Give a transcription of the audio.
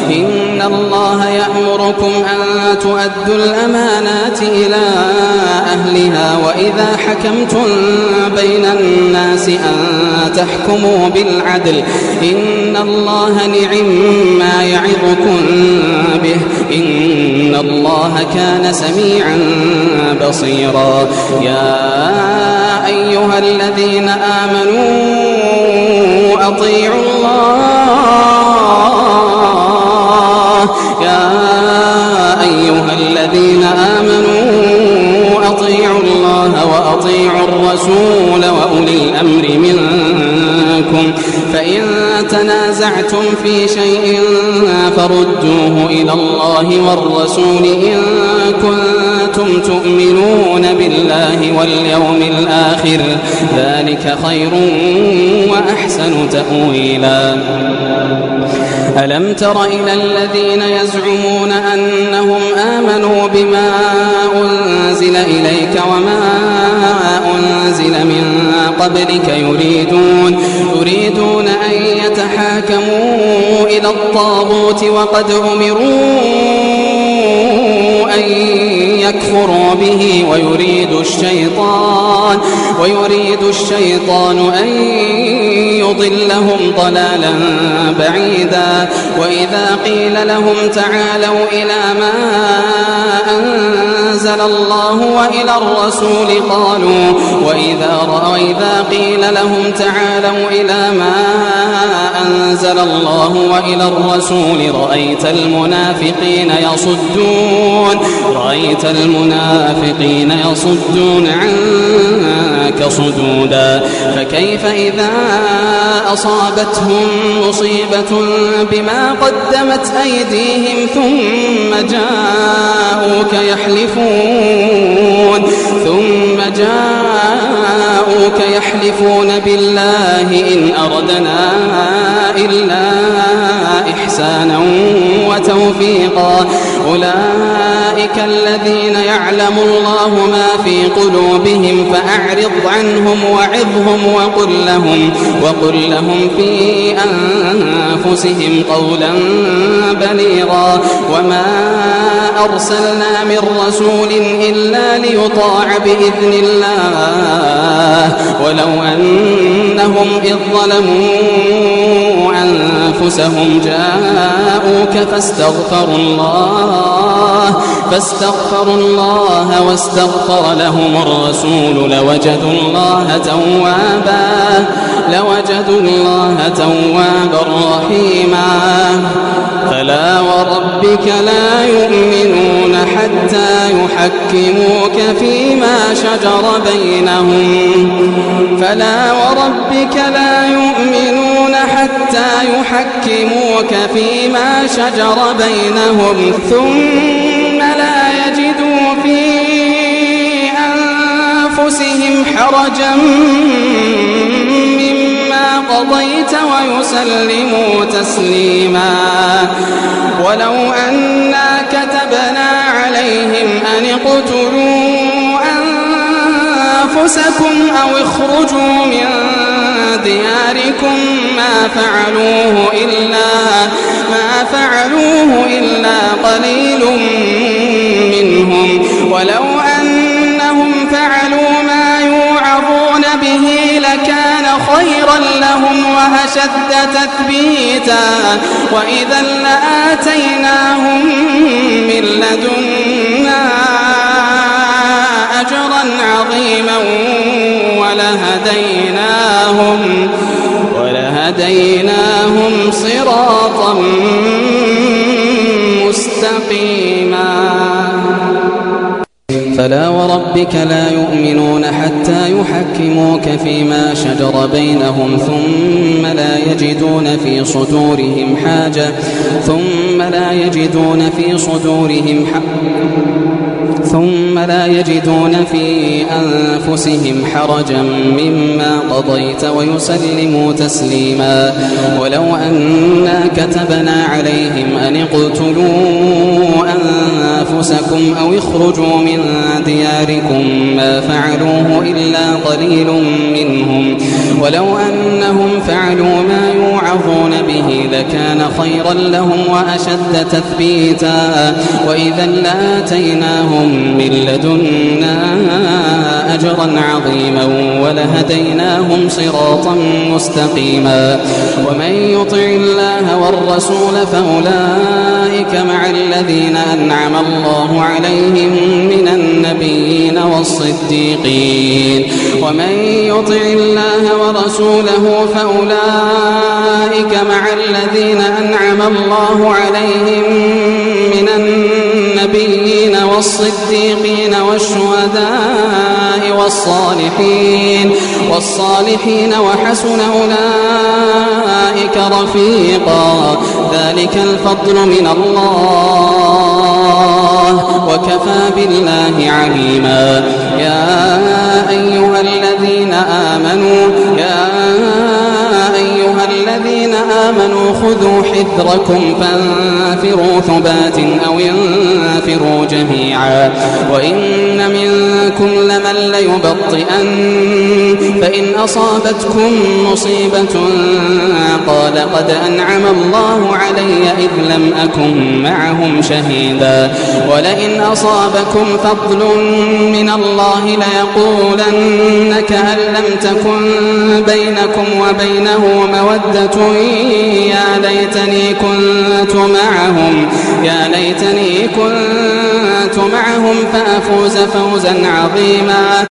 إن الله يأمركم أن تؤدوا الأمانات إلى أهلها وإذا حكمتم بين الناس أن تحكموا بالعدل إن الله نعم ما يعظكم به إن الله كان سميعا بصيرا يا أيها الذين آمنوا أطيعوا الله وأطيعوا الرسول وأولي الأمر منكم فإن تنازعتم في شيء فردوه إلى الله والرسول إن كنتم تؤمنون بالله واليوم الآخر ذلك خير وأحسن تأويلا ألم تر إلى الذين يزعمون أنهم آمنوا بما أنزل إليك وما أنزل من قبلك يريدون أن يتحاكموا إلى الطاغوت وقد أمروا أن يكفروا به ويريد الشيطان أن يضلهم ضلالا بعيدا وإذا قيل لهم تعالوا إلى ما أنزل الله وإلى الرسول وإذا قيل لهم تعالوا إلى ما أنزل الله وإلى الرسول رأيت المنافقين يصدون عنك صدودا فكيف إذا أصابتهم مصيبة بما قدمت أيديهم ثم جاءوك يحلفون بالله إن أردنا إلا إحسانا وتوفيقا أولئك الذين يعلم الله ما في قلوبهم فأعرض عنهم وعظهم وقل لهم في أنفسهم قولا بليغا وما أرسلنا من رسول إلا ليطاع بإذن الله ولو أنهم إذ ظلموا أنفسهم جاءوك فاستغفروا الله واستغفر لهم الرسول لوجدوا الله توابا رحيما فلا وربك لا يؤمنون حتى يحكموك فيما شجر بينهم ثم لا يجدوا في أنفسهم حرجا مما قضيت ويسلموا تسليما ولو أنا كتبنا عليهم أن اقتلوا أنفسكم أو اخرجوا من دياركم ما فعلوه إلا قليل منهم ولو أنهم فعلوا ما يوعظون به لكان خيرا لهم وأشد تثبيتا وإذا لآتيناهم من لدنا أجرا عظيما ولهديناهم صراطا مستقيما فلا وربك لا يؤمنون حتى يحكموك فيما شجر بينهم ثم لا يجدون في صدورهم حاجة ثم لا يجدون في أنفسهم حرجا مما قضيت ويسلموا تسليما. ولو أنا كتبنا عليهم أن اقتلوا أنفسكم أو اخرجوا من دياركم ما فعلوه إلا قليل منهم، ولو أنهم فعلوا ما يوعظون به لكان خيرا لهم وأشد تثبيتا، وإذا لآتيناهم من لدنا أجرا عظيما ولهديناهم صراطا مستقيما. ومن يطع الله والرسول فأولئك مع الذين أنعم الله عليهم من النبيين والصديقين. ومن يطع الله ورسوله فأولئك مع الذين أنعم الله عليهم من النبيين والصديقين والشهداء والصالحين وحسن أولئك رفيقا. ذلك الفضل من الله وكفى بالله عليما. يا أيها الذين آمنوا خذوا حذركم فانفروا ثبات أو انفروا جميعا. وإن منكم لمن ليبطئن فإن أصابتكم مصيبة قال قد أنعم الله علي إذ لم أكن معهم شهيدا. ولئن أصابكم فضل من الله ليقولن كأن لم تكن بينكم وبينه مودة يا ليتني كنت معهم فأفوز فوزا عظيما.